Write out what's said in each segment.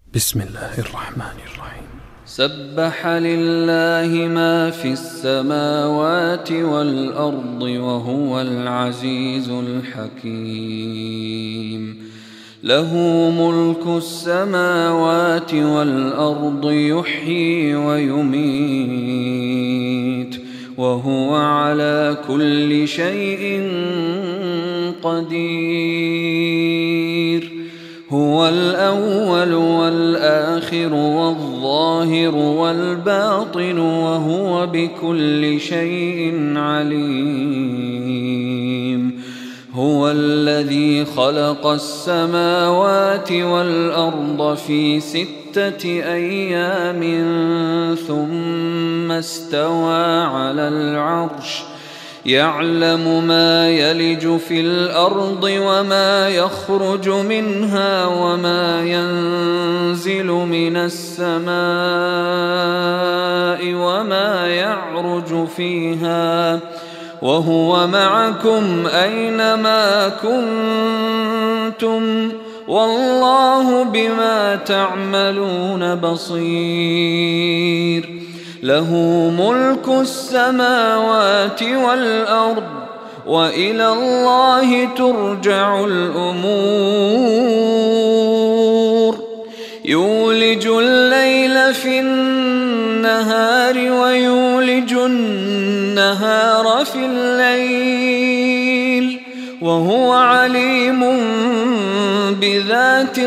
بسم الله الرحمن الرحيم. سبح لله ما في السماوات والأرض وهو العزيز الحكيم. له ملك السماوات والأرض يحيي ويميت وهو على كل شيء قدير. هو الأول والآخر والظاهر والباطن وهو بكل شيء عليم. هو الذي خلق السماوات والأرض في 6 أيام ثم استوى على العرش يعلم ما يلج في الأرض وما يخرج منها وما ينزل من السماء وما يعرج فيها وهو معكم أينما كنتم والله بما تعملون بصير. له ملك السماوات والأرض وإلى الله ترجع الأمور. يولج الليل في النهار ويولج النهار في الليل وهو عليم بذات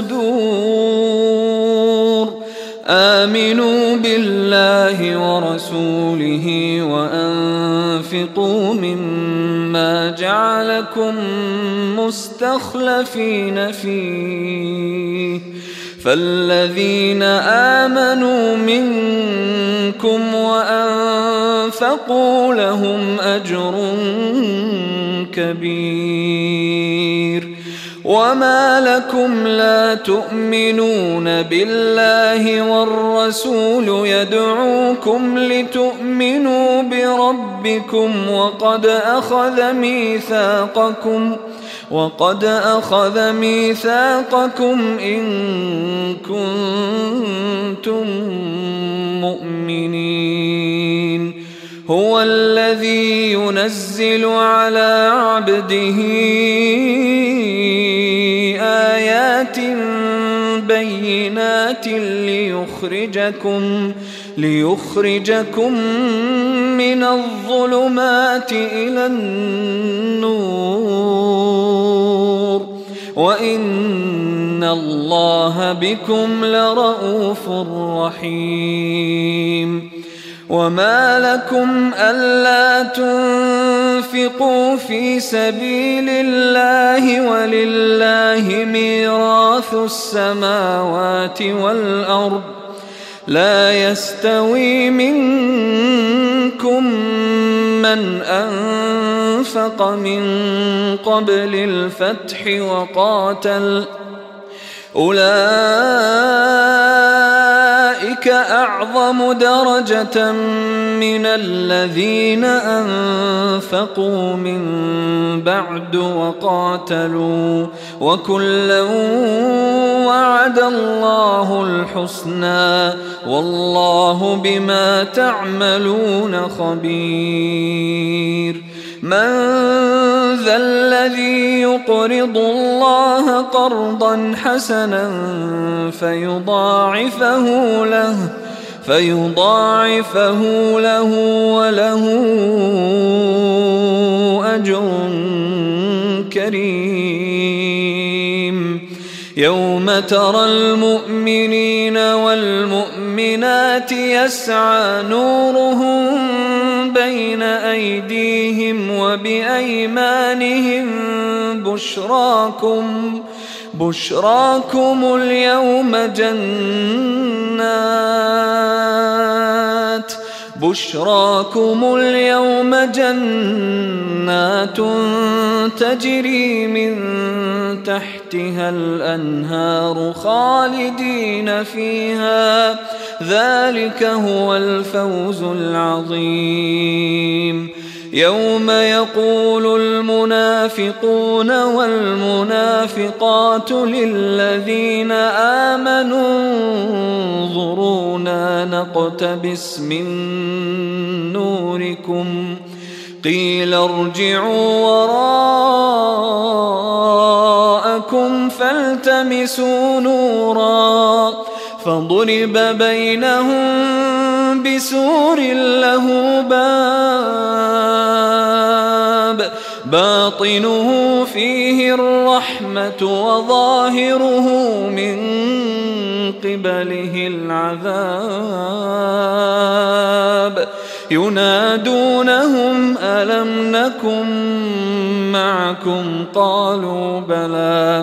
الصدور. آمنوا بالله ورسوله وأنفقوا مما جعلكم مستخلفين فيه فالذين آمنوا منكم وأنفقوا لهم أجر كبير. وما لكم لا تؤمنون بالله والرسول يدعوكم لتؤمنوا بربكم وقد أخذ ميثاقكم إن كنتم مؤمنين. هو الذي ينزل على عبده آيات بينات ليخرجكم من الظلمات إلى النور وإن الله بكم لرءوف رحيم. وما لكم ألا تنفقوا في سبيل الله ولله ميراث السماوات والأرض لا يستوي منكم من أنفق من قبل الفتح وقاتل أولئك أعظم درجة من الذين أنفقوا من بعد وقاتلوا وكلا وعد الله الحسنى والله بما تعملون خبير. من ذا الذي يقرض الله قرضا حسنا فيضاعفه له وله أجر كريم. يوم ترى المؤمنين والمؤمنات يسعى نورهم بين أيديهم وبأيمانهم بشراكم اليوم جنات تجري من تحتها الأنهار خالدين فيها ذلك هو الفوز العظيم. يوم يقول المنافقون والمنافقات للذين آمنوا انظرونا نقتبس من نوركم قيل ارجعوا وراءكم فالتمسوا نورا فضرب بينهم بسور له باب باطنه فيه الرحمة وظاهره من قبله العذاب ينادونهم ألم نكن معكم قالوا بلى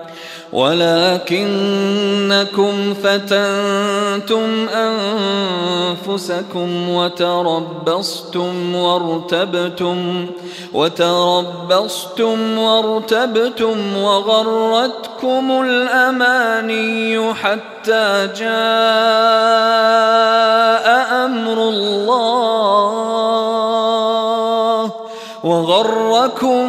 ولكنكم فتنتم أنفسكم وتربصتم وارتبتم وغرتكم الأماني حتى جاء أمر الله وغركم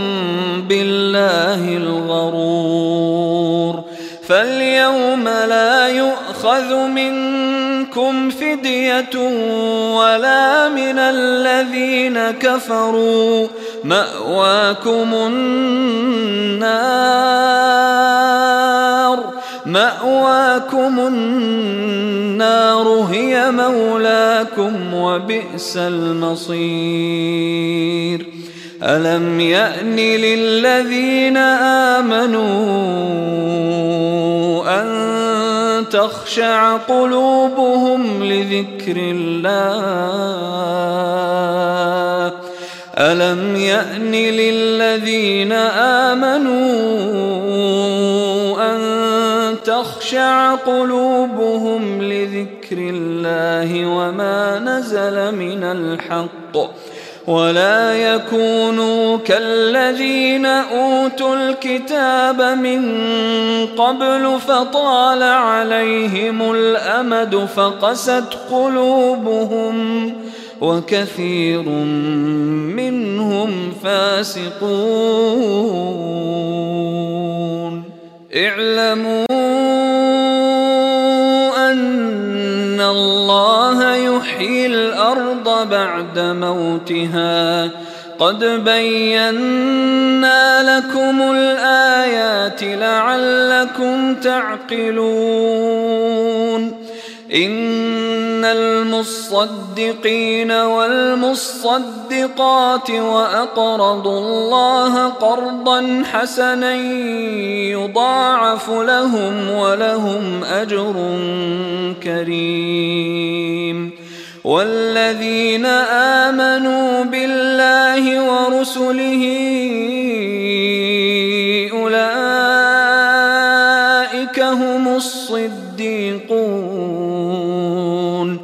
بالله الغرور فاليوم لا يؤخذ منكم فدية ولا من الذين كفروا مأواكم النار هي مولاكم وبئس المصير ألم يأن للذين آمنوا أن تخشع قلوبهم لذكر الله ألم يأن للذين آمنوا أن تخشع قلوبهم لذكر الله وما نزل من الحق ولا يكونوا كالذين أوتوا الكتاب من قبل فطال عليهم الأمد فقست قلوبهم وكثير منهم فاسقون اعلموا أن الله يحيي الأرض بعد موتها قد بينا لكم الآيات لعلكم تعقلون إن المصدقين والمصدقات وأقرضوا الله قرضا حسنا يضاعف لهم ولهم أجر كريم والذين آمنوا بالله ورسله أولئك هم الصديقون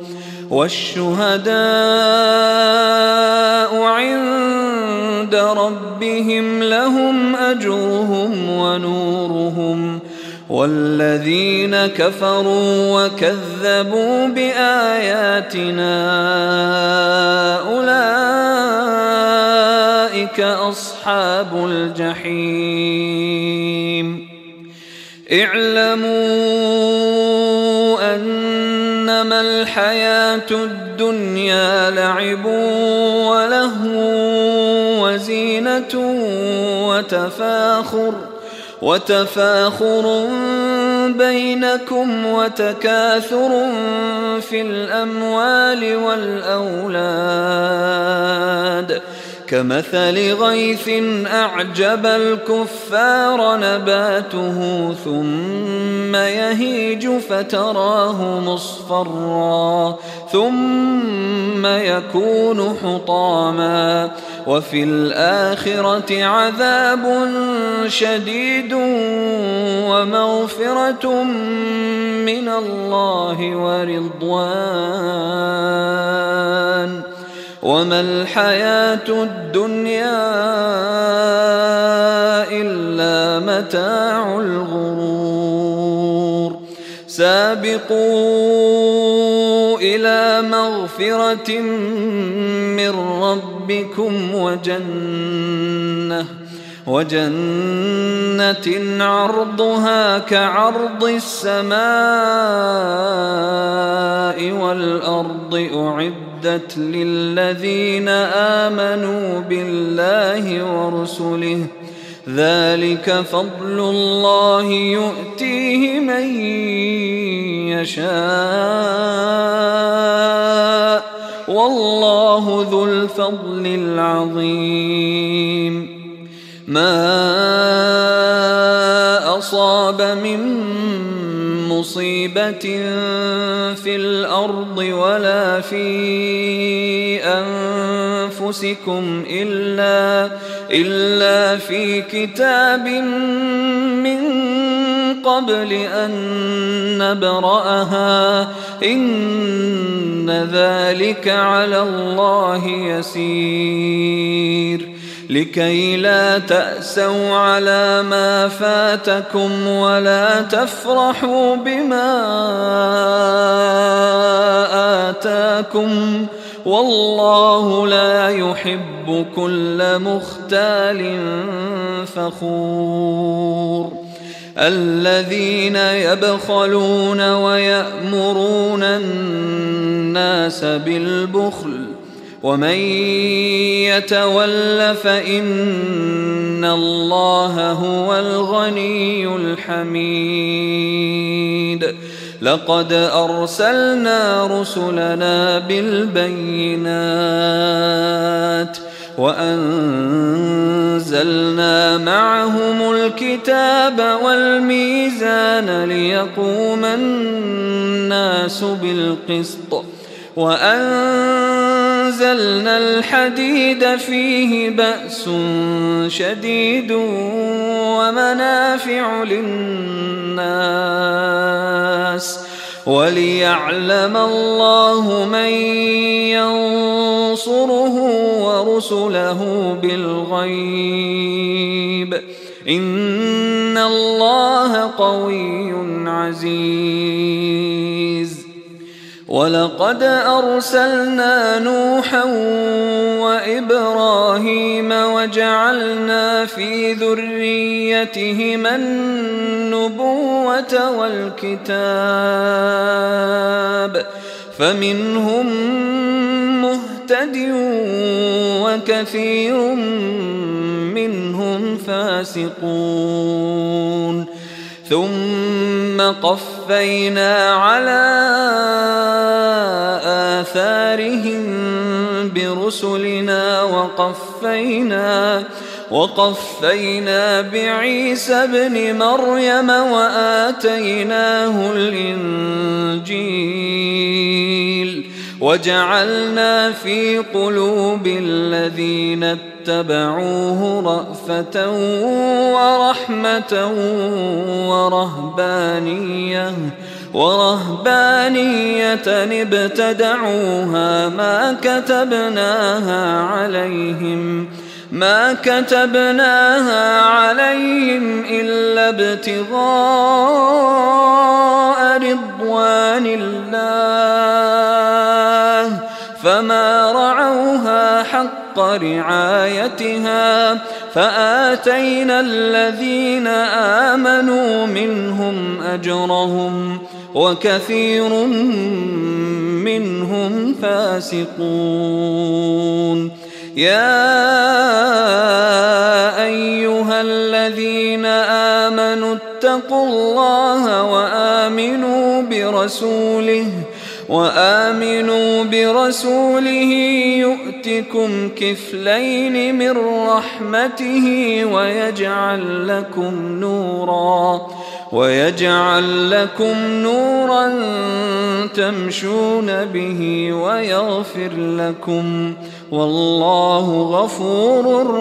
والشهداء عند ربهم لهم أجرهم ونورهم والذين كفروا وكذبوا بآياتنا أولئك أصحاب الجحيم اعلموا أنما الحياة الدنيا لعب ولهو وزينة وتفاخر بينكم وتكاثر في الأموال والأولاد كمثل غيث أعجب الكفار نباته ثم يهيج فتراه مصفرا ثم يكون حطاما وفي الآخرة عذاب شديد ومغفرة من الله ورضوان وما الحياة الدنيا إلا متاع الغرور سابقوا إلى مغفرة من ربكم وجنة عرضها كعرض السماء والأرض أعدت للذين آمنوا بالله ورسله ذلك فضل الله يؤتيه من يشاء والله ذو الفضل العظيم. ما أصاب من مصيبة في الأرض ولا في أنفسكم إلا في كتاب من قبل أن نبرأها إن ذلك على الله يسير. لكي لا تأسوا على ما فاتكم ولا تفرحوا بما آتاكم والله لا يحب كل مختال فخور. الذين يبخلون ويأمرون الناس بالبخل ومن يتول فإن الله هو الغني الحميد. لقد أرسلنا رسلنا بالبينات وأنزلنا معهم الكتاب والميزان ليقوم الناس بالقسط وأنزلنا الحديد فيه بأس شديد ومنافع للناس وليعلم الله من ينصره ورسله بالغيب إن الله قوي عزيز. ولقد أرسلنا نوحا وإبراهيم وجعلنا في ذريتهما النبوة والكتاب فمنهم مهتد وكثير منهم فاسقون. ثم قفينا على آثارهم برسلنا وقفينا بعيسى ابن مريم وآتيناه الإنجيل وجعلنا في قلوب الذين اتبعوه رأفة ورحمة ورهبانية ابتدعوها ما كتبناها عليهم إلا ابتغاء رضوان الله فما رعوها حق رعايتها فآتينا الذين آمنوا منهم أجرهم وكثير منهم فاسقون. يا أيها الذين آمنوا اتقوا الله وآمنوا برسوله يؤتكم كفلين من رحمته ويجعل لكم نورا تمشون به ويغفر لكم والله غفور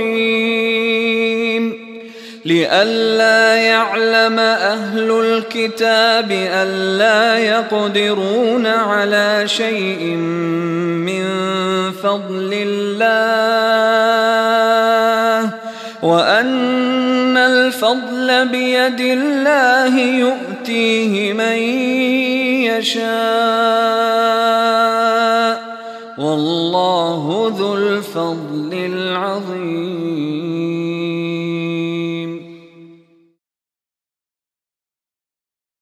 رحيم. لئلا يعلم أهل الكتاب ألا يقدرون على شيء من فضل الله وأن الفضل الفضل بيد الله يؤتيه من يشاء والله ذو الفضل العظيم.